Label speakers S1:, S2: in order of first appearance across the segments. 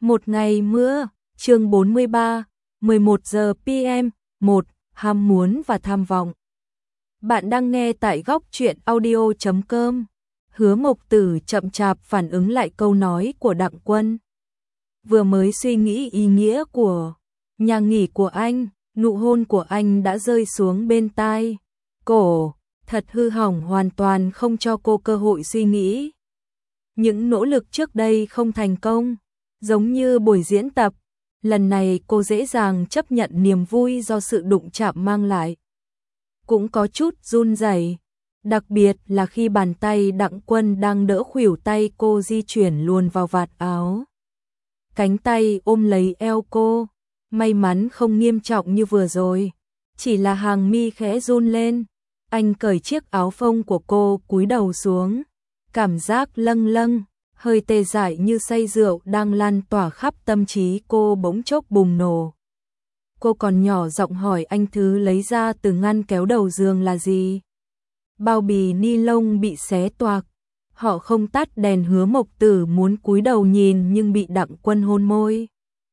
S1: Một ngày mưa, chương 43, 11 giờ PM, 1, ham muốn và tham vọng. Bạn đang nghe tại góc truyện audio.com. Hứa Mộc Tử chậm chạp phản ứng lại câu nói của Đặng Quân. Vừa mới suy nghĩ ý nghĩa của nhà nghỉ của anh, nụ hôn của anh đã rơi xuống bên tai. Cổ, thật hư hỏng, hoàn toàn không cho cô cơ hội suy nghĩ. Những nỗ lực trước đây không thành công, giống như buổi diễn tập, lần này cô dễ dàng chấp nhận niềm vui do sự đụng chạm mang lại. Cũng có chút run rẩy, đặc biệt là khi bàn tay Đặng Quân đang đỡ khuỷu tay cô di chuyển luồn vào vạt áo. Cánh tay ôm lấy eo cô, may mắn không nghiêm trọng như vừa rồi, chỉ là hàng mi khẽ run lên. Anh cởi chiếc áo phông của cô, cúi đầu xuống, cảm giác lâng lâng, hơi tê dại như say rượu đang lan tỏa khắp tâm trí cô bỗng chốc bùng nổ. Cô còn nhỏ giọng hỏi anh thứ lấy ra từ ngăn kéo đầu giường là gì. Bao bì ni lông bị xé toạc, họ không tắt đèn. Hứa Mộc Tử muốn cúi đầu nhìn nhưng bị Đặng Quân hôn môi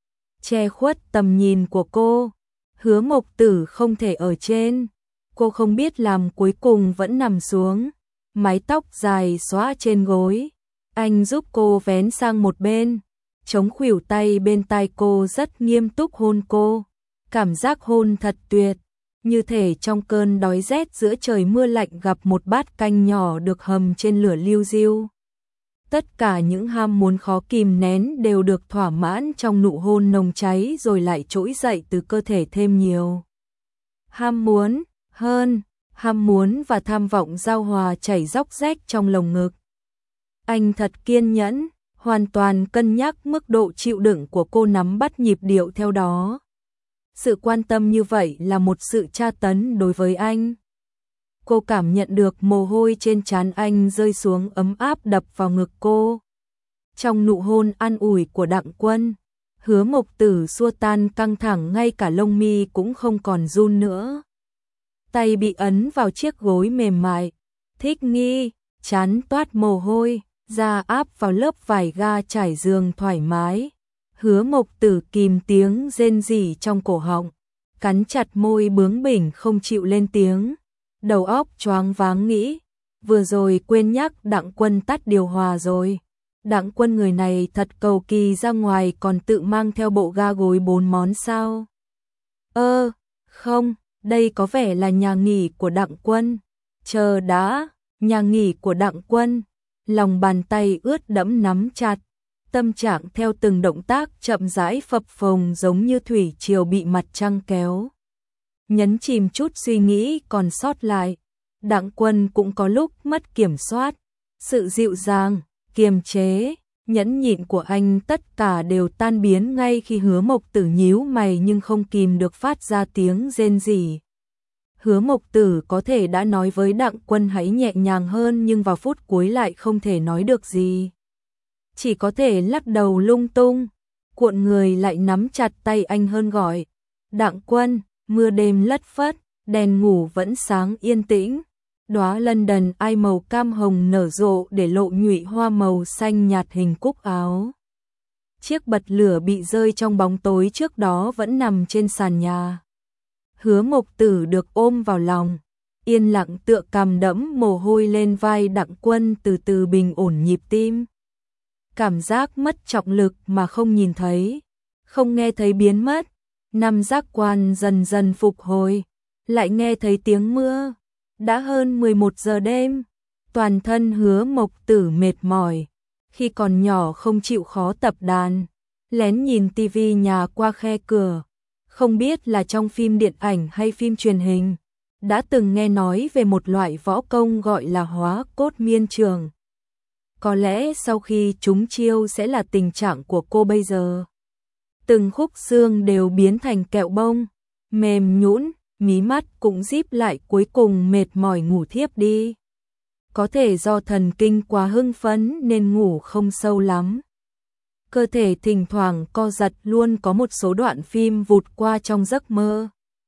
S1: che khuất tầm nhìn của cô. Hứa Mộc Tử không thể ở trên, cô không biết làm, cuối cùng vẫn nằm xuống, mái tóc dài xõa trên gối. Anh giúp cô vén sang một bên, chống khuỷu tay bên tai cô, rất nghiêm túc hôn cô. Cảm giác hôn thật tuyệt, như thể trong cơn đói rét giữa trời mưa lạnh gặp một bát canh nhỏ được hầm trên lửa liu riu. Tất cả những ham muốn khó kìm nén đều được thỏa mãn trong nụ hôn nồng cháy rồi lại trỗi dậy từ cơ thể thêm nhiều. Ham muốn, hơn, ham muốn và tham vọng giao hòa chảy róc rách trong lồng ngực. Anh thật kiên nhẫn, hoàn toàn cân nhắc mức độ chịu đựng của cô, nắm bắt nhịp điệu theo đó. Sự quan tâm như vậy là một sự tra tấn đối với anh. Cô cảm nhận được mồ hôi trên trán anh rơi xuống ấm áp đập vào ngực cô. Trong nụ hôn an ủi của Đặng Quân, Hứa Mộc Tử xua tan căng thẳng, ngay cả lông mi cũng không còn run nữa. Tay bị ấn vào chiếc gối mềm mại, thích nghi, trán toát mồ hôi, da áp vào lớp vải ga trải giường thoải mái. Hứa Mộc Tử kìm tiếng rên rỉ trong cổ họng, cắn chặt môi bướng bỉnh không chịu lên tiếng. Đầu óc choáng váng nghĩ, vừa rồi quên nhắc Đặng Quân tắt điều hòa rồi. Đặng Quân người này thật cầu kỳ, ra ngoài còn tự mang theo bộ ga gối 4 món sao? Không, đây có vẻ là nhà nghỉ của Đặng Quân. Chờ đã, nhà nghỉ của Đặng Quân. Lòng bàn tay ướt đẫm nắm chặt, tâm trạng theo từng động tác chậm rãi phập phồng giống như thủy triều bị mặt trăng kéo. Nhấn chìm chút suy nghĩ còn sót lại. Đặng Quân cũng có lúc mất kiểm soát. Sự dịu dàng, kiềm chế, nhẫn nhịn của anh tất cả đều tan biến ngay khi Hứa Mộc Tử nhíu mày nhưng không kìm được phát ra tiếng rên rỉ. Hứa Mộc Tử có thể đã nói với Đặng Quân hãy nhẹ nhàng hơn, nhưng vào phút cuối lại không thể nói được gì. Chỉ có thể lắc đầu lung tung, cuộn người lại nắm chặt tay anh hơn gọi. Đặng Quân, mưa đêm lất phất, đèn ngủ vẫn sáng yên tĩnh. Đóa London Eye màu cam hồng nở rộ để lộ nhụy hoa màu xanh nhạt hình cúc áo. Chiếc bật lửa bị rơi trong bóng tối trước đó vẫn nằm trên sàn nhà. Hứa Mộc Tử được ôm vào lòng, yên lặng tựa cằm đẫm mồ hôi lên vai Đặng Quân, từ từ bình ổn nhịp tim. Cảm giác mất trọng lực mà không nhìn thấy, không nghe thấy biến mất. Năm giác quan dần dần phục hồi, lại nghe thấy tiếng mưa. Đã hơn 11 giờ đêm, toàn thân Hứa Mộc Tử mệt mỏi. Khi còn nhỏ không chịu khó tập đàn, lén nhìn tivi nhà qua khe cửa. Không biết là trong phim điện ảnh hay phim truyền hình, đã từng nghe nói về một loại võ công gọi là hóa cốt miên trường. Có lẽ sau khi trúng chiêu sẽ là tình trạng của cô bây giờ. Từng khúc xương đều biến thành kẹo bông, mềm nhũn, mí mắt cũng díp lại, cuối cùng mệt mỏi ngủ thiếp đi. Có thể do thần kinh quá hưng phấn nên ngủ không sâu lắm. Cơ thể thỉnh thoảng co giật, luôn có một số đoạn phim vụt qua trong giấc mơ.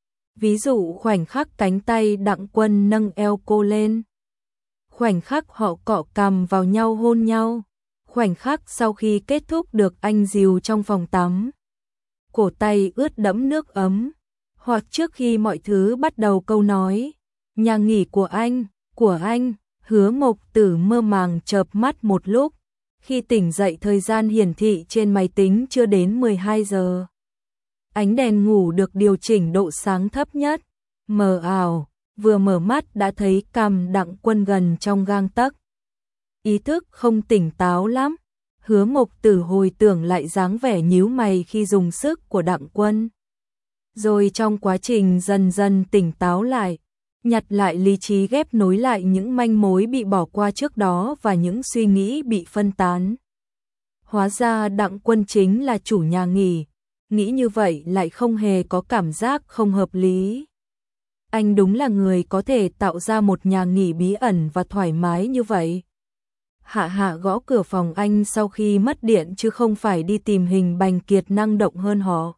S1: Ví dụ khoảnh khắc cánh tay Đặng Quân nâng eo cô lên, khoảnh khắc họ cọ cằm vào nhau hôn nhau, Khoảnh khắc sau khi kết thúc được anh dìu trong phòng tắm, cổ tay ướt đẫm nước ấm, hoặc trước khi mọi thứ bắt đầu câu nói, nhà nghỉ của anh, Hứa Mộc Tử mơ màng chợp mắt một lúc, khi tỉnh dậy thời gian hiển thị trên máy tính chưa đến 12 giờ. Ánh đèn ngủ được điều chỉnh độ sáng thấp nhất, mờ ảo, vừa mở mắt đã thấy cằm Đặng Quân gần trong gang tấc. Ý thức không tỉnh táo lắm, Hứa Mộc Tử hồi tưởng lại dáng vẻ nhíu mày khi dùng sức của Đặng Quân. Rồi trong quá trình dần dần tỉnh táo lại, nhặt lại lý trí ghép nối lại những manh mối bị bỏ qua trước đó và những suy nghĩ bị phân tán. Hóa ra Đặng Quân chính là chủ nhà nghỉ, nghĩ như vậy lại không hề có cảm giác không hợp lý. Anh đúng là người có thể tạo ra một nhà nghỉ bí ẩn và thoải mái như vậy. Hạ Hạ gõ cửa phòng anh sau khi mất điện chứ không phải đi tìm Hình Bành Kiệt năng động hơn họ.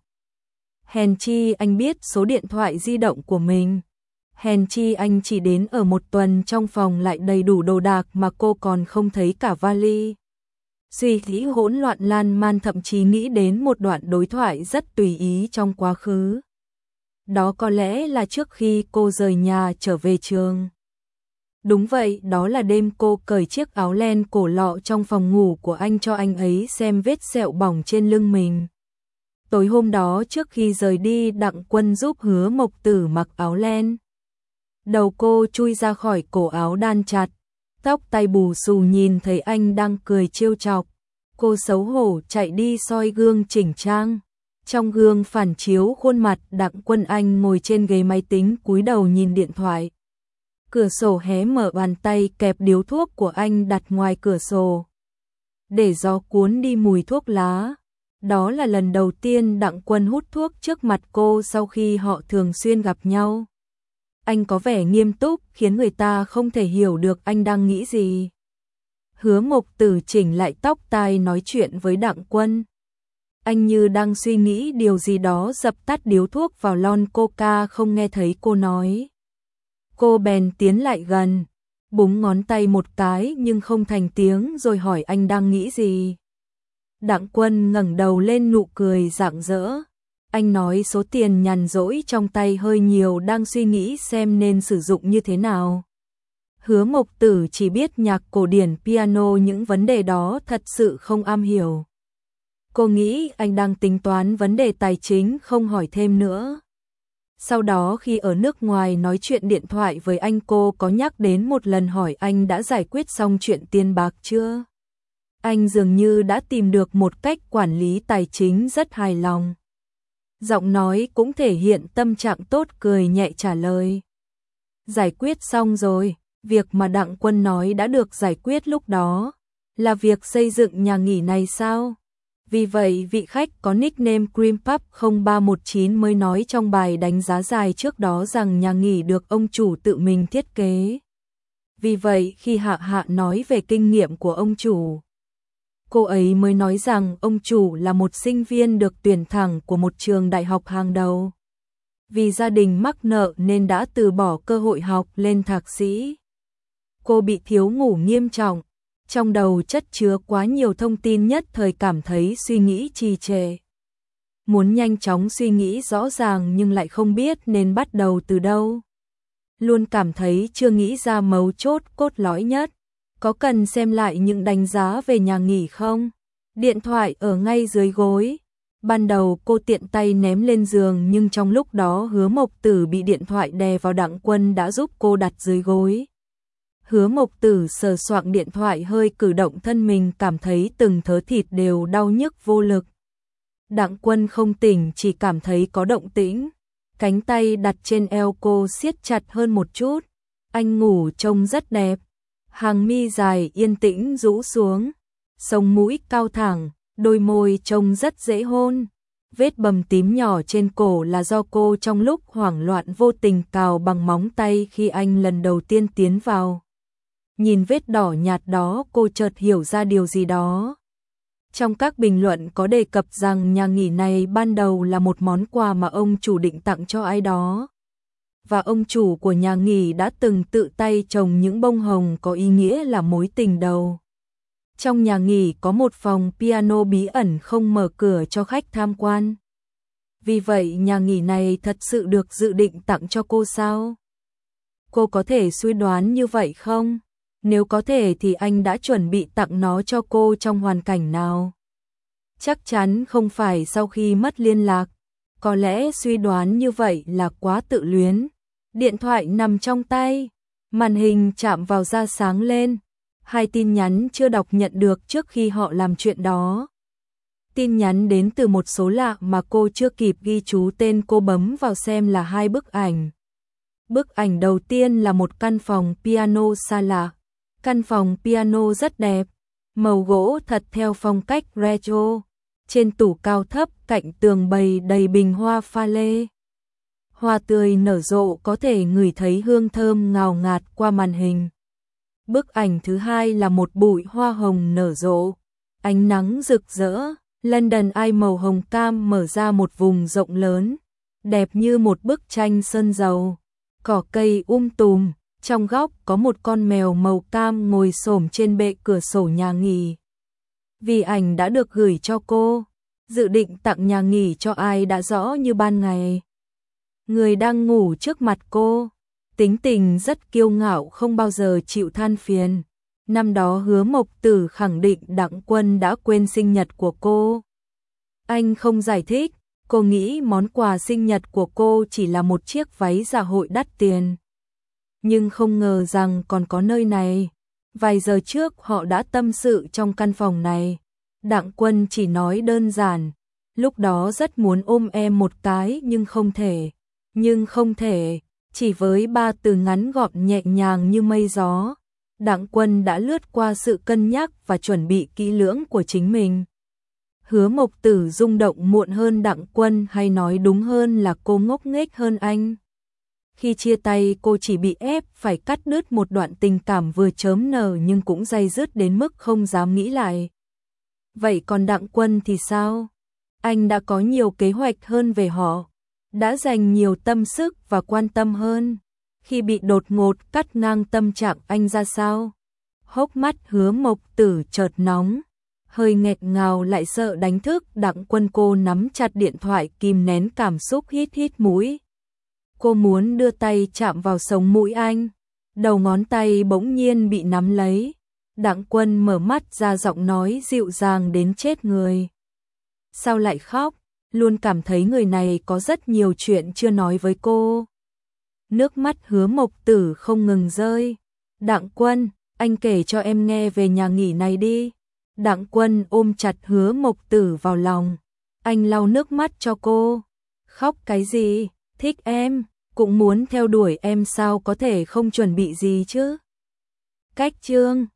S1: Hèn chi anh biết số điện thoại di động của mình. Hèn chi anh chỉ đến ở một tuần trong phòng lại đầy đủ đồ đạc mà cô còn không thấy cả vali. Suy nghĩ hỗn loạn lan man, thậm chí nghĩ đến một đoạn đối thoại rất tùy ý trong quá khứ. Đó có lẽ là trước khi cô rời nhà trở về trường. Đúng vậy, đó là đêm cô cởi chiếc áo len cổ lọ trong phòng ngủ của anh cho anh ấy xem vết sẹo bỏng trên lưng mình. Tối hôm đó trước khi rời đi, Đặng Quân giúp Hứa Mộc Tử mặc áo len. Đầu cô chui ra khỏi cổ áo đan chặt, tóc tai bù xù, nhìn thấy anh đang cười trêu chọc. Cô xấu hổ chạy đi soi gương chỉnh trang. Trong gương phản chiếu khuôn mặt Đặng Quân, anh ngồi trên ghế máy tính cúi đầu nhìn điện thoại. Cửa sổ hé mở, bàn tay kẹp điếu thuốc của anh đặt ngoài cửa sổ, để gió cuốn đi mùi thuốc lá. Đó là lần đầu tiên Đặng Quân hút thuốc trước mặt cô sau khi họ thường xuyên gặp nhau. Anh có vẻ nghiêm túc khiến người ta không thể hiểu được anh đang nghĩ gì. Hứa Mộc Tử chỉnh lại tóc tai nói chuyện với Đặng Quân. Anh như đang suy nghĩ điều gì đó, dập tắt điếu thuốc vào lon coca, không nghe thấy cô nói. Cô bèn tiến lại gần, búng ngón tay một cái nhưng không thành tiếng, rồi hỏi anh đang nghĩ gì. Đặng Quân ngẩng đầu lên, nụ cười rạng rỡ. Anh nói số tiền nhàn rỗi trong tay hơi nhiều, đang suy nghĩ xem nên sử dụng như thế nào. Hứa Mộc Tử chỉ biết nhạc cổ điển, piano, những vấn đề đó thật sự không am hiểu. Cô nghĩ anh đang tính toán vấn đề tài chính, không hỏi thêm nữa. Sau đó khi ở nước ngoài nói chuyện điện thoại với anh, cô có nhắc đến một lần hỏi anh đã giải quyết xong chuyện tiền bạc chưa. Anh dường như đã tìm được một cách quản lý tài chính rất hài lòng. Giọng nói cũng thể hiện tâm trạng tốt, cười nhẹ trả lời. Giải quyết xong rồi. Việc mà Đặng Quân nói đã được giải quyết lúc đó là việc xây dựng nhà nghỉ này sao? Vì vậy vị khách có nickname Cream Puff 0319 mới nói trong bài đánh giá dài trước đó rằng nhà nghỉ được ông chủ tự mình thiết kế. Vì vậy khi Hạ Hạ nói về kinh nghiệm của ông chủ, cô ấy mới nói rằng ông chủ là một sinh viên được tuyển thẳng của một trường đại học hàng đầu. Vì gia đình mắc nợ nên đã từ bỏ cơ hội học lên thạc sĩ. Cô bị thiếu ngủ nghiêm trọng, trong đầu chất chứa quá nhiều thông tin, nhất thời cảm thấy suy nghĩ trì trệ. Muốn nhanh chóng suy nghĩ rõ ràng nhưng lại không biết nên bắt đầu từ đâu. Luôn cảm thấy chưa nghĩ ra mấu chốt cốt lõi nhất. Có cần xem lại những đánh giá về nhà nghỉ không? Điện thoại ở ngay dưới gối. Ban đầu cô tiện tay ném lên giường, nhưng trong lúc đó Hứa Mộc Tử bị điện thoại đè vào, Đặng Quân đã giúp cô đặt dưới gối. Hứa Mộc Tử sờ soạng điện thoại, hơi cử động thân mình, cảm thấy từng thớ thịt đều đau nhức vô lực. Đặng Quân không tỉnh, chỉ cảm thấy có động tĩnh. Cánh tay đặt trên eo cô siết chặt hơn một chút. Anh ngủ trông rất đẹp. Hàng mi dài yên tĩnh rũ xuống. Sống mũi cao thẳng, đôi môi trông rất dễ hôn. Vết bầm tím nhỏ trên cổ là do cô trong lúc hoảng loạn vô tình cào bằng móng tay khi anh lần đầu tiên tiến vào. Nhìn vết đỏ nhạt đó, cô chợt hiểu ra điều gì đó. Trong các bình luận có đề cập rằng nhà nghỉ này ban đầu là một món quà mà ông chủ định tặng cho ai đó. Và ông chủ của nhà nghỉ đã từng tự tay trồng những bông hồng có ý nghĩa là mối tình đầu. Trong nhà nghỉ có một phòng piano bí ẩn không mở cửa cho khách tham quan. Vì vậy nhà nghỉ này thật sự được dự định tặng cho cô sao? Cô có thể suy đoán như vậy không? Nếu có thể thì anh đã chuẩn bị tặng nó cho cô trong hoàn cảnh nào? Chắc chắn không phải sau khi mất liên lạc. Có lẽ suy đoán như vậy là quá tự luyến. Điện thoại nằm trong tay, màn hình chạm vào da sáng lên. 2 tin nhắn chưa đọc nhận được trước khi họ làm chuyện đó. Tin nhắn đến từ một số lạ mà cô chưa kịp ghi chú tên, cô bấm vào xem là 2 bức ảnh. Bức ảnh đầu tiên là một căn phòng piano xa lạ. Căn phòng piano rất đẹp, màu gỗ thật theo phong cách retro. Trên tủ cao thấp cạnh tường bày đầy bình hoa pha lê. Hoa tươi nở rộ, có thể ngửi thấy hương thơm ngào ngạt qua màn hình. Bức ảnh thứ hai là một bụi hoa hồng nở rộ, ánh nắng rực rỡ. London Eye màu hồng cam mở ra một vùng rộng lớn, đẹp như một bức tranh sơn dầu. Cỏ cây tùm, trong góc có một con mèo màu cam ngồi xổm trên bệ cửa sổ nhà nghỉ. Vì ảnh đã được gửi cho cô, dự định tặng nhà nghỉ cho ai đã rõ như ban ngày. Người đang ngủ trước mặt cô, tính tình rất kiêu ngạo, không bao giờ chịu than phiền. Năm đó Hứa Mộc Tử khẳng định Đặng Quân đã quên sinh nhật của cô. Anh không giải thích, cô nghĩ món quà sinh nhật của cô chỉ là một chiếc váy dạ hội đắt tiền. Nhưng không ngờ rằng còn có nơi này. Vài giờ trước họ đã tâm sự trong căn phòng này. Đặng Quân chỉ nói đơn giản, lúc đó rất muốn ôm em một cái nhưng không thể, chỉ với 3 từ ngắn gọn nhẹ nhàng như mây gió. Đặng Quân đã lướt qua sự cân nhắc và chuẩn bị kỹ lưỡng của chính mình. Hứa Mộc Tử rung động muộn hơn Đặng Quân, hay nói đúng hơn là cô ngốc nghếch hơn anh. Khi chia tay cô chỉ bị ép phải cắt đứt một đoạn tình cảm vừa chớm nở nhưng cũng day dứt đến mức không dám nghĩ lại. Vậy còn Đặng Quân thì sao? Anh đã có nhiều kế hoạch hơn về họ, đã dành nhiều tâm sức và quan tâm hơn. Khi bị đột ngột cắt ngang, tâm trạng anh ra sao? Hốc mắt Hứa Mộc Tử chợt nóng, hơi nghẹt ngào lại sợ đánh thức Đặng Quân. Cô nắm chặt điện thoại, kìm nén cảm xúc, hít mũi. Cô muốn đưa tay chạm vào sống mũi anh, đầu ngón tay bỗng nhiên bị nắm lấy. Đặng Quân mở mắt ra, giọng nói dịu dàng đến chết người. Sao lại khóc? Luôn cảm thấy người này có rất nhiều chuyện chưa nói với cô. Nước mắt Hứa Mộc Tử không ngừng rơi. Đặng Quân, anh kể cho em nghe về nhà nghỉ này đi. Đặng Quân ôm chặt Hứa Mộc Tử vào lòng. Anh lau nước mắt cho cô. Khóc cái gì? Thích em, cũng muốn theo đuổi em, sao có thể không chuẩn bị gì chứ? Cách chương